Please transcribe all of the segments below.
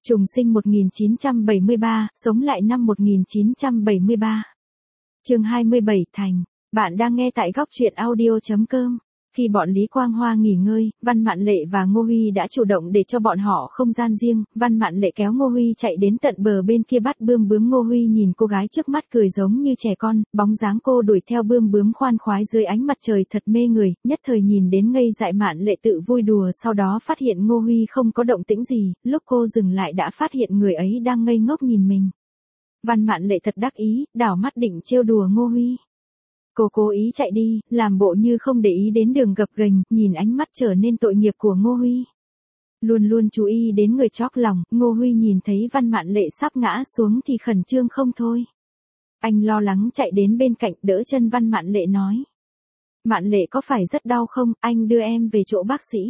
Trùng sinh 1973, sống lại năm 1973. Chương 27 Thành. Bạn đang nghe tại góc truyện audio.com. Khi bọn Lý Quang Hoa nghỉ ngơi, Văn Mạn Lệ và Ngô Huy đã chủ động để cho bọn họ không gian riêng. Văn Mạn Lệ kéo Ngô Huy chạy đến tận bờ bên kia bắt bươm bướm. Ngô Huy nhìn cô gái trước mắt cười giống như trẻ con, bóng dáng cô đuổi theo bươm bướm khoan khoái dưới ánh mặt trời thật mê người, nhất thời nhìn đến ngây dại. Mạn Lệ tự vui đùa, sau đó phát hiện Ngô Huy không có động tĩnh gì, lúc cô dừng lại đã phát hiện người ấy đang ngây ngốc nhìn mình. Văn Mạn Lệ thật đắc ý, đảo mắt định trêu đùa Ngô Huy. Cô cố ý chạy đi, làm bộ như không để ý đến đường gập ghềnh, nhìn ánh mắt trở nên tội nghiệp của Ngô Huy. Luôn luôn chú ý đến người chóp lòng, Ngô Huy nhìn thấy Văn Mạn Lệ sắp ngã xuống thì khẩn trương không thôi. Anh lo lắng chạy đến bên cạnh đỡ chân Văn Mạn Lệ nói. Mạn Lệ có phải rất đau không, anh đưa em về chỗ bác sĩ.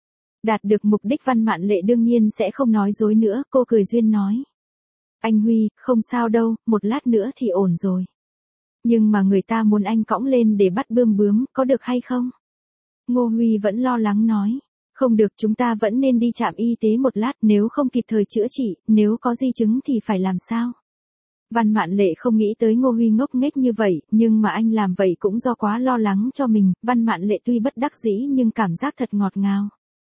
Đạt được mục đích Văn Mạn Lệ đương nhiên sẽ không nói dối nữa, cô cười duyên nói. Anh Huy, không sao đâu, một lát nữa thì ổn rồi. Nhưng mà người ta muốn anh cõng lên để bắt bươm bướm, có được hay không? Ngô Huy vẫn lo lắng nói. Không được, chúng ta vẫn nên đi trạm y tế một lát, nếu không kịp thời chữa trị, nếu có di chứng thì phải làm sao? Văn Mạn Lệ không nghĩ tới Ngô Huy ngốc nghếch như vậy, nhưng mà anh làm vậy cũng do quá lo lắng cho mình. Văn Mạn Lệ tuy bất đắc dĩ nhưng cảm giác thật ngọt ngào.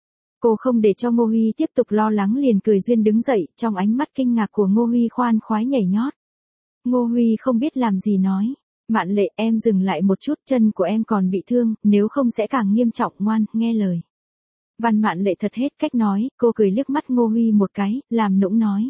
Cô không để cho Ngô Huy tiếp tục lo lắng liền cười duyên đứng dậy, trong ánh mắt kinh ngạc của Ngô Huy khoan khoái nhảy nhót. Ngô Huy không biết làm gì nói. Mạn Lệ, em dừng lại một chút, chân của em còn bị thương, nếu không sẽ càng nghiêm trọng, ngoan, nghe lời. Văn Mạn Lệ thật hết cách nói, cô cười liếc mắt Ngô Huy một cái, làm nũng nói.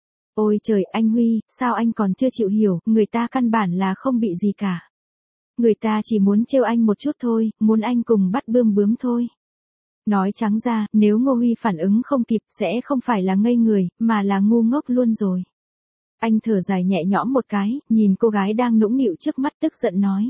Ôi trời, anh Huy, sao anh còn chưa chịu hiểu, người ta căn bản là không bị gì cả. Người ta chỉ muốn trêu anh một chút thôi, muốn anh cùng bắt bươm bướm thôi. Nói trắng ra, nếu Ngô Huy phản ứng không kịp sẽ không phải là ngây người, mà là ngu ngốc luôn rồi. Anh thở dài nhẹ nhõm một cái, nhìn cô gái đang nũng nịu trước mắt tức giận nói.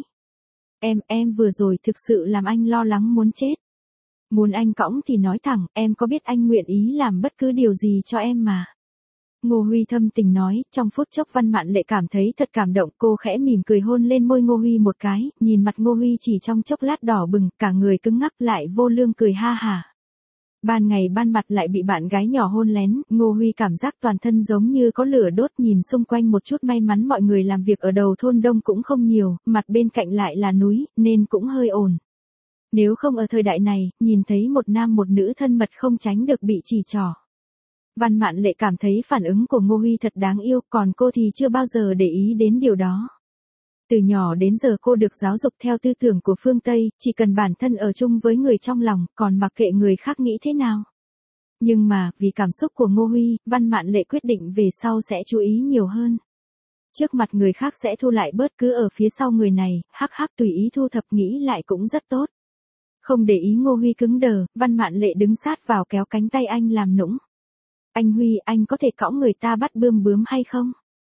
Em vừa rồi thực sự làm anh lo lắng muốn chết. Muốn anh cõng thì nói thẳng, em có biết anh nguyện ý làm bất cứ điều gì cho em mà. Ngô Huy thâm tình nói, trong phút chốc Văn Mạn Lệ cảm thấy thật cảm động, cô khẽ mỉm cười hôn lên môi Ngô Huy một cái, nhìn mặt Ngô Huy chỉ trong chốc lát đỏ bừng, cả người cứng ngắc lại vô lương cười ha hả. Ban ngày ban mặt lại bị bạn gái nhỏ hôn lén, Ngô Huy cảm giác toàn thân giống như có lửa đốt, nhìn xung quanh một chút, may mắn mọi người làm việc ở đầu thôn đông cũng không nhiều, mặt bên cạnh lại là núi, nên cũng hơi ổn. Nếu không ở thời đại này, nhìn thấy một nam một nữ thân mật không tránh được bị chỉ trỏ. Văn Mạn Lệ cảm thấy phản ứng của Ngô Huy thật đáng yêu, còn cô thì chưa bao giờ để ý đến điều đó. Từ nhỏ đến giờ cô được giáo dục theo tư tưởng của phương Tây, chỉ cần bản thân ở chung với người trong lòng, còn mặc kệ người khác nghĩ thế nào. Nhưng mà, vì cảm xúc của Ngô Huy, Văn Mạn Lệ quyết định về sau sẽ chú ý nhiều hơn. Trước mặt người khác sẽ thu lại bớt, cứ ở phía sau người này, hắc hắc tùy ý thu thập, nghĩ lại cũng rất tốt. Không để ý Ngô Huy cứng đờ, Văn Mạn Lệ đứng sát vào kéo cánh tay anh làm nũng. Anh Huy, anh có thể cõng người ta bắt bươm bướm hay không?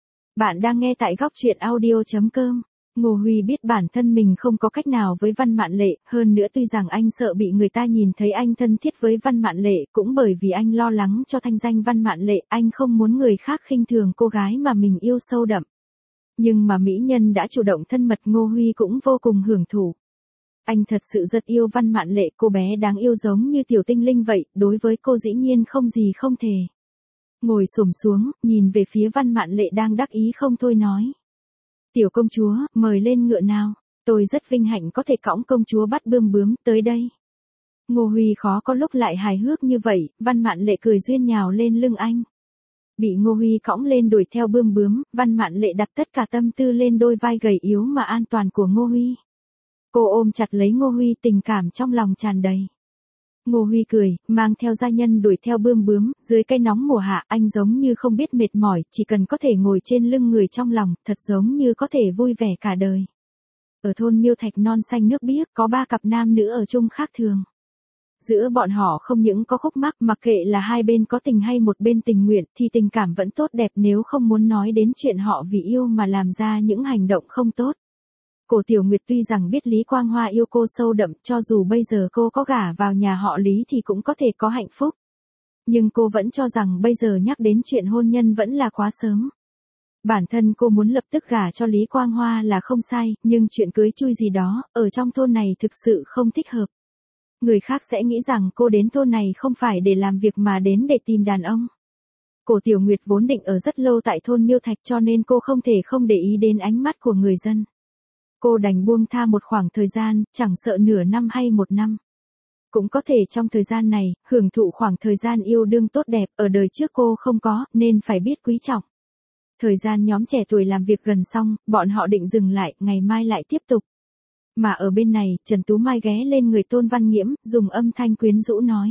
Bạn đang nghe tại góc truyện audio.com. Ngô Huy biết bản thân mình không có cách nào với Văn Mạn Lệ, hơn nữa tuy rằng anh sợ bị người ta nhìn thấy anh thân thiết với Văn Mạn Lệ, cũng bởi vì anh lo lắng cho thanh danh Văn Mạn Lệ, anh không muốn người khác khinh thường cô gái mà mình yêu sâu đậm. Nhưng mà mỹ nhân đã chủ động thân mật, Ngô Huy cũng vô cùng hưởng thụ. Anh thật sự rất yêu Văn Mạn Lệ, cô bé đáng yêu giống như tiểu tinh linh vậy, đối với cô dĩ nhiên không gì không thể. Ngồi xổm xuống, nhìn về phía Văn Mạn Lệ đang đắc ý không thôi nói. Tiểu công chúa, mời lên ngựa nào, tôi rất vinh hạnh có thể cõng công chúa bắt bươm bướm, tới đây. Ngô Huy khó có lúc lại hài hước như vậy, Văn Mạn Lệ cười duyên nhào lên lưng anh. Bị Ngô Huy cõng lên đuổi theo bươm bướm, Văn Mạn Lệ đặt tất cả tâm tư lên đôi vai gầy yếu mà an toàn của Ngô Huy. Cô ôm chặt lấy Ngô Huy, tình cảm trong lòng tràn đầy. Ngô Huy cười, mang theo gia nhân đuổi theo bươm bướm, dưới cây nóng mùa hạ, anh giống như không biết mệt mỏi, chỉ cần có thể ngồi trên lưng người trong lòng, thật giống như có thể vui vẻ cả đời. Ở thôn Miêu Thạch non xanh nước biếc, có 3 cặp nam nữ ở chung khác thường. Giữa bọn họ không những có khúc mắc, mặc kệ là hai bên có tình hay một bên tình nguyện, thì tình cảm vẫn tốt đẹp, nếu không muốn nói đến chuyện họ vì yêu mà làm ra những hành động không tốt. Cổ Tiểu Nguyệt tuy rằng biết Lý Quang Hoa yêu cô sâu đậm, cho dù bây giờ cô có gả vào nhà họ Lý thì cũng có thể có hạnh phúc. Nhưng cô vẫn cho rằng bây giờ nhắc đến chuyện hôn nhân vẫn là quá sớm. Bản thân cô muốn lập tức gả cho Lý Quang Hoa là không sai, nhưng chuyện cưới chui gì đó, ở trong thôn này thực sự không thích hợp. Người khác sẽ nghĩ rằng cô đến thôn này không phải để làm việc mà đến để tìm đàn ông. Cổ Tiểu Nguyệt vốn định ở rất lâu tại thôn Miêu Thạch cho nên cô không thể không để ý đến ánh mắt của người dân. Cô đành buông tha một khoảng thời gian, chẳng sợ nửa năm hay một năm. Cũng có thể trong thời gian này, hưởng thụ khoảng thời gian yêu đương tốt đẹp ở đời trước cô không có, nên phải biết quý trọng. Thời gian nhóm trẻ tuổi làm việc gần xong, bọn họ định dừng lại, ngày mai lại tiếp tục. Mà ở bên này, Trần Tú Mai ghé lên người Tôn Văn Nghiễm, dùng âm thanh quyến rũ nói.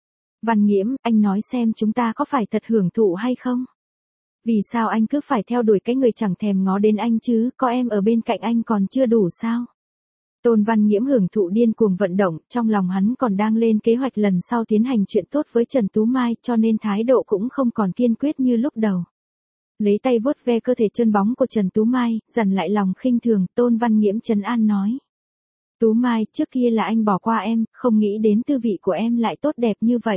Văn Nghiễm, anh nói xem chúng ta có phải thật hưởng thụ hay không? Vì sao anh cứ phải theo đuổi cái người chẳng thèm ngó đến anh chứ, có em ở bên cạnh anh còn chưa đủ sao? Tôn Văn Nghiễm hưởng thụ điên cuồng vận động, trong lòng hắn còn đang lên kế hoạch lần sau tiến hành chuyện tốt với Trần Tú Mai cho nên thái độ cũng không còn kiên quyết như lúc đầu. Lấy tay vuốt ve cơ thể chân bóng của Trần Tú Mai, dằn lại lòng khinh thường, Tôn Văn Nghiễm trấn an nói. Tú Mai, trước kia là anh bỏ qua em, không nghĩ đến tư vị của em lại tốt đẹp như vậy.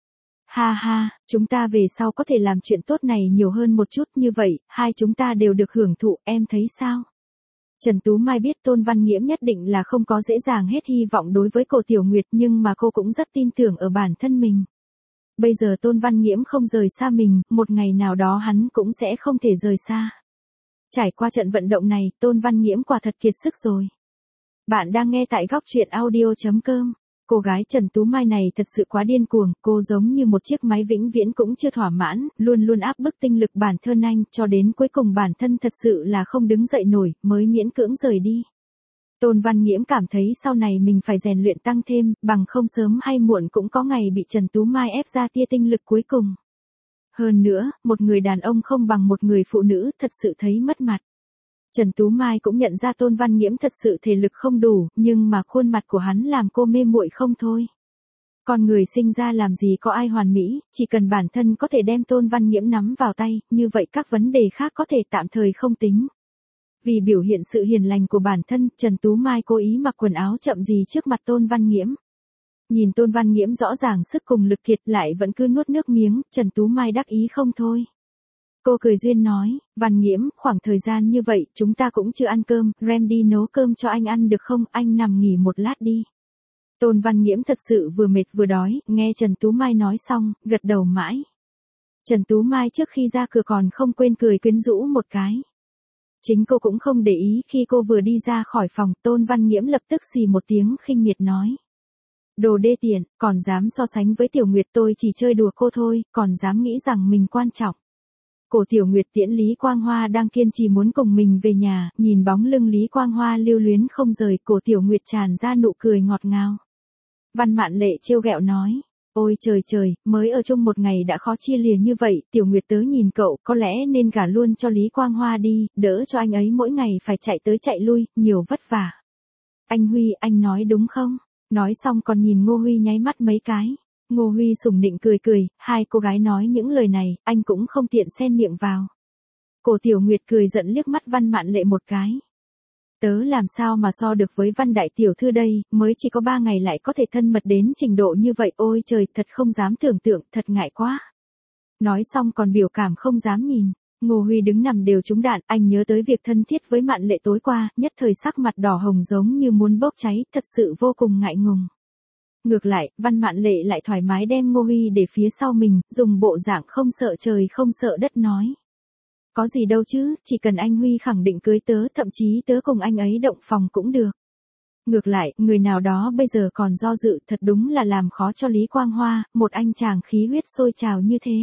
Ha ha, chúng ta về sau có thể làm chuyện tốt này nhiều hơn một chút như vậy, hai chúng ta đều được hưởng thụ, em thấy sao? Trần Tú Mai biết Tôn Văn Nghiễm nhất định là không có dễ dàng hết hy vọng đối với cô Tiểu Nguyệt nhưng mà cô cũng rất tin tưởng ở bản thân mình. Bây giờ Tôn Văn Nghiễm không rời xa mình, một ngày nào đó hắn cũng sẽ không thể rời xa. Trải qua trận vận động này, Tôn Văn Nghiễm quả thật kiệt sức rồi. Bạn đang nghe tại góc truyện audio.com. Cô gái Trần Tú Mai này thật sự quá điên cuồng, cô giống như một chiếc máy vĩnh viễn cũng chưa thỏa mãn, luôn luôn áp bức tinh lực bản thân anh, cho đến cuối cùng bản thân thật sự là không đứng dậy nổi, mới miễn cưỡng rời đi. Tôn Văn Nghiễm cảm thấy sau này mình phải rèn luyện tăng thêm, bằng không sớm hay muộn cũng có ngày bị Trần Tú Mai ép ra tia tinh lực cuối cùng. Hơn nữa, một người đàn ông không bằng một người phụ nữ, thật sự thấy mất mặt. Trần Tú Mai cũng nhận ra Tôn Văn Nghiễm thật sự thể lực không đủ, nhưng mà khuôn mặt của hắn làm cô mê muội không thôi. Con người sinh ra làm gì có ai hoàn mỹ, chỉ cần bản thân có thể đem Tôn Văn Nghiễm nắm vào tay, như vậy các vấn đề khác có thể tạm thời không tính. Vì biểu hiện sự hiền lành của bản thân, Trần Tú Mai cố ý mặc quần áo chậm gì trước mặt Tôn Văn Nghiễm. Nhìn Tôn Văn Nghiễm rõ ràng sức cùng lực kiệt lại vẫn cứ nuốt nước miếng, Trần Tú Mai đắc ý không thôi. Cô cười duyên nói, Văn Nghiễm, khoảng thời gian như vậy, chúng ta cũng chưa ăn cơm, Rem đi nấu cơm cho anh ăn được không, anh nằm nghỉ một lát đi. Tôn Văn Nghiễm thật sự vừa mệt vừa đói, nghe Trần Tú Mai nói xong, gật đầu mãi. Trần Tú Mai trước khi ra cửa còn không quên cười quyến rũ một cái. Chính cô cũng không để ý khi cô vừa đi ra khỏi phòng, Tôn Văn Nghiễm lập tức xì một tiếng khinh miệt nói. Đồ đê tiện, còn dám so sánh với Tiểu Nguyệt, tôi chỉ chơi đùa cô thôi, còn dám nghĩ rằng mình quan trọng. Cổ Tiểu Nguyệt tiễn Lý Quang Hoa đang kiên trì muốn cùng mình về nhà, nhìn bóng lưng Lý Quang Hoa lưu luyến không rời, Cổ Tiểu Nguyệt tràn ra nụ cười ngọt ngào. Văn Mạn Lệ trêu ghẹo nói, ôi trời trời, mới ở chung một ngày đã khó chia lìa như vậy, Tiểu Nguyệt tớ nhìn cậu, có lẽ nên gả luôn cho Lý Quang Hoa đi, đỡ cho anh ấy mỗi ngày phải chạy tới chạy lui, nhiều vất vả. Anh Huy, anh nói đúng không? Nói xong còn nhìn Ngô Huy nháy mắt mấy cái. Ngô Huy sủng nịnh cười cười, hai cô gái nói những lời này, anh cũng không tiện xen miệng vào. Cổ Tiểu Nguyệt cười giận liếc mắt Văn Mạn Lệ một cái. Tớ làm sao mà so được với Văn đại tiểu thư đây, mới chỉ có 3 ngày lại có thể thân mật đến trình độ như vậy, ôi trời, thật không dám tưởng tượng, thật ngại quá. Nói xong còn biểu cảm không dám nhìn. Ngô Huy đứng nằm đều trúng đạn, anh nhớ tới việc thân thiết với Mạn Lệ tối qua, nhất thời sắc mặt đỏ hồng giống như muốn bốc cháy, thật sự vô cùng ngại ngùng. Ngược lại, Văn Mạn Lệ lại thoải mái đem Ngô Huy để phía sau mình, dùng bộ dạng không sợ trời không sợ đất nói. Có gì đâu chứ, chỉ cần anh Huy khẳng định cưới tớ, thậm chí tớ cùng anh ấy động phòng cũng được. Ngược lại, người nào đó bây giờ còn do dự, thật đúng là làm khó cho Lý Quang Hoa, một anh chàng khí huyết sôi trào như thế.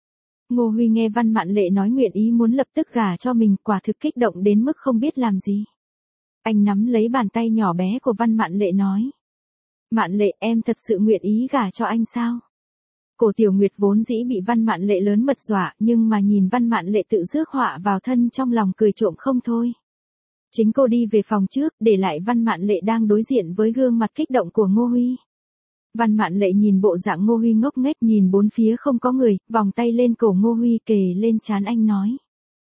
Ngô Huy nghe Văn Mạn Lệ nói nguyện ý muốn lập tức gả cho mình, quả thực kích động đến mức không biết làm gì. Anh nắm lấy bàn tay nhỏ bé của Văn Mạn Lệ nói. Mạn Lệ, em thật sự nguyện ý gả cho anh sao? Cổ Tiểu Nguyệt vốn dĩ bị Văn Mạn Lệ lớn mật dọa, nhưng mà nhìn Văn Mạn Lệ tự rước họa vào thân trong lòng cười trộm không thôi. Chính cô đi về phòng trước, để lại Văn Mạn Lệ đang đối diện với gương mặt kích động của Ngô Huy. Văn Mạn Lệ nhìn bộ dạng Ngô Huy ngốc nghếch, nhìn bốn phía không có người, vòng tay lên cổ Ngô Huy kề lên trán anh nói.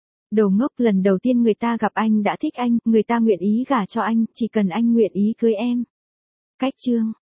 Đồ ngốc, lần đầu tiên người ta gặp anh đã thích anh, người ta nguyện ý gả cho anh, chỉ cần anh nguyện ý cưới em. Cách chương.